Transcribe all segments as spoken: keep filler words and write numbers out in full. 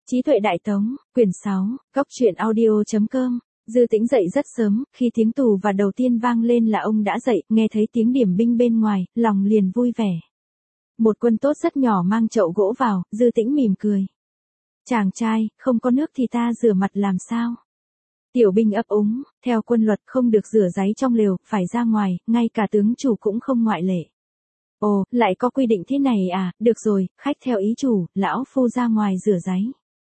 Trí tuệ đại tống, quyển sáu, góc truyện audio.com. Dư Tĩnh dậy rất sớm, khi tiếng tù và đầu tiên vang lên là ông đã dậy, nghe thấy tiếng điểm binh bên ngoài, lòng liền vui vẻ. Một quân tốt rất nhỏ mang chậu gỗ vào, Dư Tĩnh mỉm cười. Chàng trai, không có nước thì ta rửa mặt làm sao? Tiểu binh ấp úng, theo quân luật không được rửa ráy trong lều, phải ra ngoài, ngay cả tướng chủ cũng không ngoại lệ. Ồ, lại có quy định thế này à, được rồi, khách theo ý chủ, lão phu ra ngoài rửa ráy.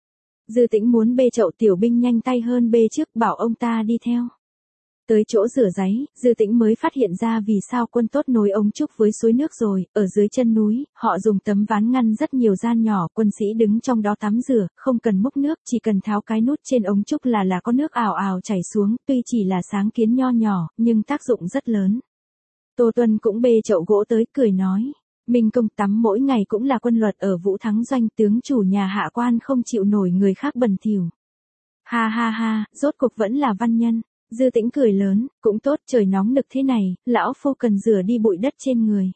Dư Tĩnh muốn bê chậu, tiểu binh nhanh tay hơn bê trước, bảo ông ta đi theo. Tới chỗ rửa ráy, Dư Tĩnh mới phát hiện ra vì sao quân tốt nối ống trúc với suối nước rồi, ở dưới chân núi, họ dùng tấm ván ngăn rất nhiều gian nhỏ, quân sĩ đứng trong đó tắm rửa, không cần múc nước, chỉ cần tháo cái nút trên ống trúc là là có nước ào ào chảy xuống, tuy chỉ là sáng kiến nho nhỏ, nhưng tác dụng rất lớn. Tô Tuân cũng bê chậu gỗ tới, cười nói. Minh công tắm mỗi ngày cũng là quân luật ở Vũ Thắng Doanh, tướng chủ nhà hạ quan không chịu nổi người khác bẩn thỉu. Ha ha ha, rốt cục vẫn là văn nhân. Dư Tĩnh cười lớn, cũng tốt, trời nóng nực thế này, lão phu cần rửa đi bụi đất trên người.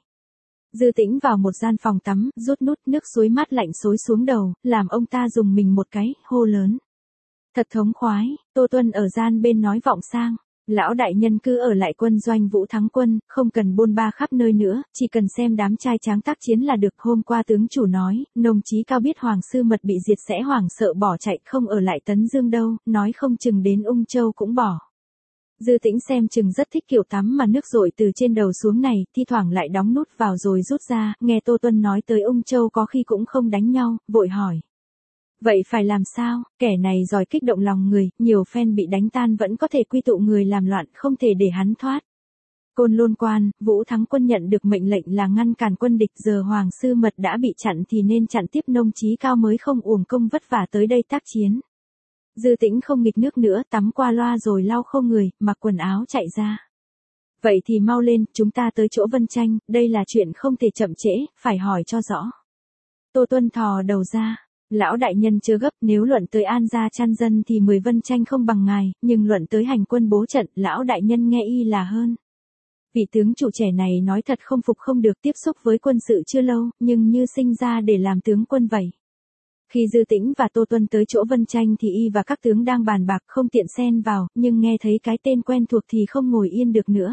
Dư Tĩnh vào một gian phòng tắm, rút nút, nước suối mát lạnh xối xuống đầu, làm ông ta dùng mình một cái, hô lớn. Thật thống khoái. Tô Tuân ở gian bên nói vọng sang. Lão đại nhân cứ ở lại quân doanh Vũ Thắng Quân, không cần bôn ba khắp nơi nữa, chỉ cần xem đám trai tráng tác chiến là được. Hôm qua tướng chủ nói, nông chí cao biết Hoàng Sư Mật bị diệt sẽ hoảng sợ bỏ chạy, không ở lại Tấn Dương đâu, nói không chừng đến Ung Châu cũng bỏ. Dư Tĩnh xem chừng rất thích kiểu tắm mà nước dội từ trên đầu xuống này, thi thoảng lại đóng nút vào rồi rút ra, nghe Tô Tuân nói tới Ung Châu có khi cũng không đánh nhau, vội hỏi. Vậy phải làm sao? Kẻ này giỏi kích động lòng người, nhiều phen bị đánh tan vẫn có thể quy tụ người làm loạn, không thể để hắn thoát. Côn Lôn Quan, Vũ Thắng Quân nhận được mệnh lệnh là ngăn cản quân địch, giờ Hoàng Sư Mật đã bị chặn thì nên chặn tiếp, nông chí cao mới không uổng công vất vả tới đây tác chiến. Dư Tĩnh không nghịch nước nữa, tắm qua loa rồi lau khô người, mặc quần áo chạy ra. Vậy thì mau lên, chúng ta tới chỗ Vân Tranh, đây là chuyện không thể chậm trễ, phải hỏi cho rõ. Tô Tuân thò đầu ra. Lão đại nhân chưa gấp, nếu luận tới an gia chan dân thì mười Vân Tranh không bằng ngài, nhưng luận tới hành quân bố trận, lão đại nhân nghe y là hơn. Vị tướng chủ trẻ này nói thật không phục không được, tiếp xúc với quân sự chưa lâu, nhưng như sinh ra để làm tướng quân vậy. Khi Dư Tĩnh và Tô Tuân tới chỗ Vân Tranh thì y và các tướng đang bàn bạc, không tiện xen vào, nhưng nghe thấy cái tên quen thuộc thì không ngồi yên được nữa.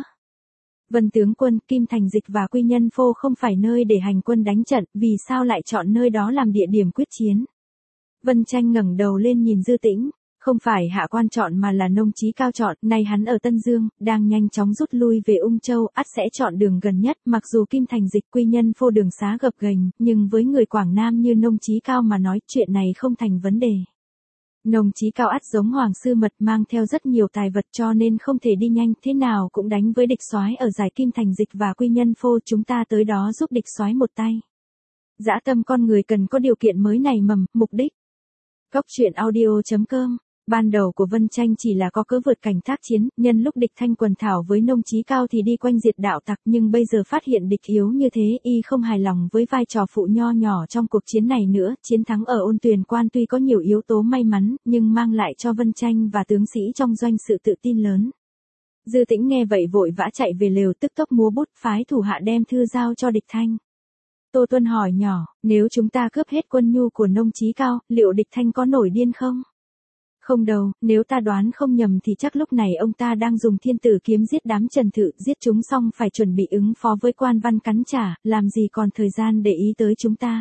Vân tướng quân, Kim Thành Dịch và Quy Nhân Phô không phải nơi để hành quân đánh trận, vì sao lại chọn nơi đó làm địa điểm quyết chiến? Vân Tranh ngẩng đầu lên nhìn Dư Tĩnh, không phải hạ quan chọn mà là nông chí cao chọn, nay hắn ở Tân Dương, đang nhanh chóng rút lui về Ung Châu, ắt sẽ chọn đường gần nhất, mặc dù Kim Thành Dịch, Quy Nhân Phô đường xá gập ghềnh, nhưng với người Quảng Nam như nông chí cao mà nói, chuyện này không thành vấn đề. Nông chí cao ắt giống Hoàng Sư Mật mang theo rất nhiều tài vật cho nên không thể đi nhanh, thế nào cũng đánh với địch soái ở giải Kim Thành Dịch và Quy Nhân Phô, chúng ta tới đó giúp địch soái một tay. Dã tâm con người cần có điều kiện mới nảy mầm, mục đích. Góc truyện audio.com. Ban đầu của Vân Tranh chỉ là có cớ vượt cảnh tác chiến, nhân lúc địch thanh quần thảo với nông chí cao thì đi quanh diệt đạo tặc, nhưng bây giờ phát hiện địch yếu như thế, y không hài lòng với vai trò phụ nho nhỏ trong cuộc chiến này nữa. Chiến thắng ở Ôn Tuyền Quan tuy có nhiều yếu tố may mắn, nhưng mang lại cho Vân Tranh và tướng sĩ trong doanh sự tự tin lớn. Dư Tĩnh nghe vậy vội vã chạy về lều, tức tốc múa bút phái thủ hạ đem thư giao cho địch thanh. Tô Tuân hỏi nhỏ, nếu chúng ta cướp hết quân nhu của nông chí cao, liệu địch thanh có nổi điên không? Không đâu, nếu ta đoán không nhầm thì chắc lúc này ông ta đang dùng thiên tử kiếm giết đám Trần Thự, giết chúng xong phải chuẩn bị ứng phó với quan văn cắn trả, làm gì còn thời gian để ý tới chúng ta.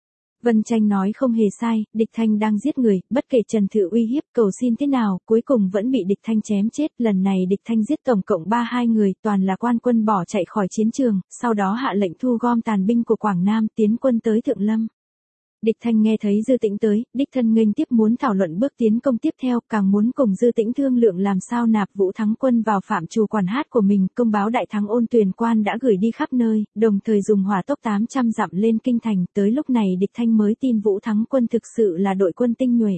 Vân Tranh nói không hề sai, địch thanh đang giết người, bất kể Trần Thự uy hiếp cầu xin thế nào, cuối cùng vẫn bị địch thanh chém chết. Lần này địch thanh giết tổng cộng ba hai người, toàn là quan quân bỏ chạy khỏi chiến trường, sau đó hạ lệnh thu gom tàn binh của Quảng Nam, tiến quân tới Thượng Lâm. Địch thanh nghe thấy Dư Tĩnh tới, đích thân nghênh tiếp muốn thảo luận bước tiến công tiếp theo, càng muốn cùng Dư Tĩnh thương lượng làm sao nạp Vũ Thắng Quân vào phạm trù quản hát của mình. Công báo đại thắng Ôn Tuyền Quan đã gửi đi khắp nơi, đồng thời dùng hỏa tốc tám trăm dặm lên kinh thành, tới lúc này địch thanh mới tin Vũ Thắng Quân thực sự là đội quân tinh nhuệ.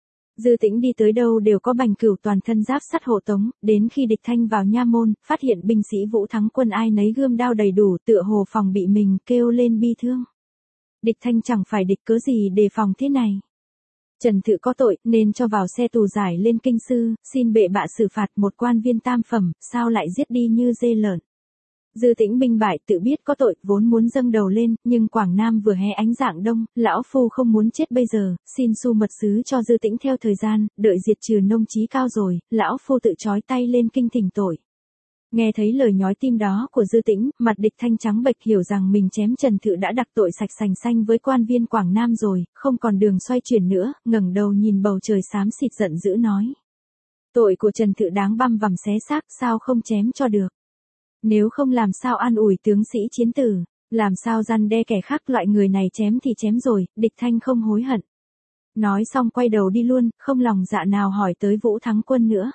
Dư Tĩnh đi tới đâu đều có Bành Cửu toàn thân giáp sắt hộ tống, đến khi địch thanh vào nha môn, phát hiện binh sĩ Vũ Thắng Quân ai nấy gươm đao đầy đủ, tựa hồ phòng bị mình, kêu lên bi thương. Địch thanh chẳng phải địch cớ gì đề phòng thế này. Trần Thự có tội, nên cho vào xe tù giải lên kinh sư, xin bệ bạ xử phạt. Một quan viên tam phẩm, sao lại giết đi như dê lợn. Dư Tĩnh binh bại tự biết có tội, vốn muốn dâng đầu lên, nhưng Quảng Nam vừa hé ánh dạng đông, lão phu không muốn chết bây giờ, xin xu mật sứ cho Dư Tĩnh theo thời gian, đợi diệt trừ nông chí cao rồi, lão phu tự trói tay lên kinh thỉnh tội. Nghe thấy lời nhói tim đó của Dư Tĩnh, mặt Địch Thanh trắng bệch, hiểu rằng mình chém Trần Thự đã đặc tội sạch sành xanh với quan viên Quảng Nam rồi, không còn đường xoay chuyển nữa, ngẩng đầu nhìn bầu trời xám xịt giận dữ nói. Tội của Trần Thự đáng băm vằm xé xác, sao không chém cho được? Nếu không làm sao an ủi tướng sĩ chiến tử, làm sao răn đe kẻ khác, loại người này chém thì chém rồi, Địch Thanh không hối hận. Nói xong quay đầu đi luôn, không lòng dạ nào hỏi tới Vũ Thắng Quân nữa.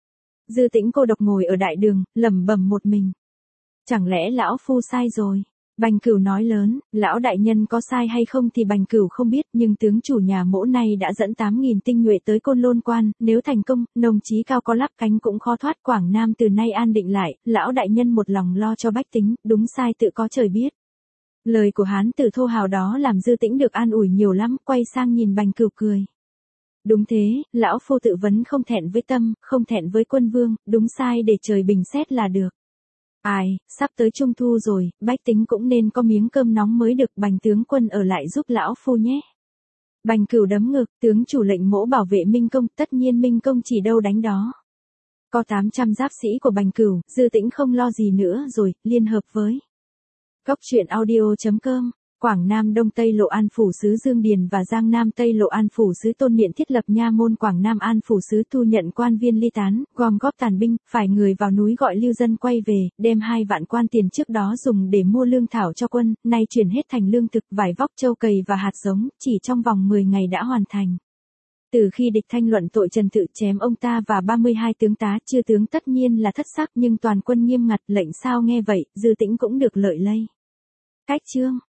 Dư Tĩnh cô độc ngồi ở đại đường, lẩm bẩm một mình. Chẳng lẽ lão phu sai rồi? Bành Cửu nói lớn, lão đại nhân có sai hay không thì Bành Cửu không biết, nhưng tướng chủ nhà Mỗ này đã dẫn tám nghìn tinh nhuệ tới Côn Lôn Quan, nếu thành công, nông chí cao có lắp cánh cũng khó thoát. Quảng Nam từ nay an định lại, lão đại nhân một lòng lo cho bách tính, đúng sai tự có trời biết. Lời của hán tử thô hào đó làm Dư Tĩnh được an ủi nhiều lắm, quay sang nhìn Bành Cửu cười. Đúng thế, lão phu tự vấn không thẹn với tâm, không thẹn với quân vương, đúng sai để trời bình xét là được. Ai, sắp tới trung thu rồi, bách tính cũng nên có miếng cơm nóng mới được, Bành tướng quân ở lại giúp lão phu nhé. Bành Cửu đấm ngực, tướng chủ lệnh Mỗ bảo vệ Minh Công, tất nhiên Minh Công chỉ đâu đánh đó. Có tám trăm giáp sĩ của Bành Cửu, Dư Tĩnh không lo gì nữa rồi, liên hợp với Cốc truyện audio chấm com. Quảng Nam Đông Tây Lộ An Phủ sứ Dương Điền và Giang Nam Tây Lộ An Phủ sứ Tôn Miện thiết lập nha môn. Quảng Nam An Phủ sứ thu nhận quan viên ly tán, gom góp tàn binh, phải người vào núi gọi lưu dân quay về, đem hai vạn quan tiền trước đó dùng để mua lương thảo cho quân, nay chuyển hết thành lương thực, vải vóc, châu cày và hạt giống, chỉ trong vòng mười ngày đã hoàn thành. Từ khi Địch Thanh luận tội Trần Thự chém ông ta và ba mươi hai tướng tá, chư tướng tất nhiên là thất sắc, nhưng toàn quân nghiêm ngặt, lệnh sao nghe vậy, Dư Tĩnh cũng được lợi lây. Cách chương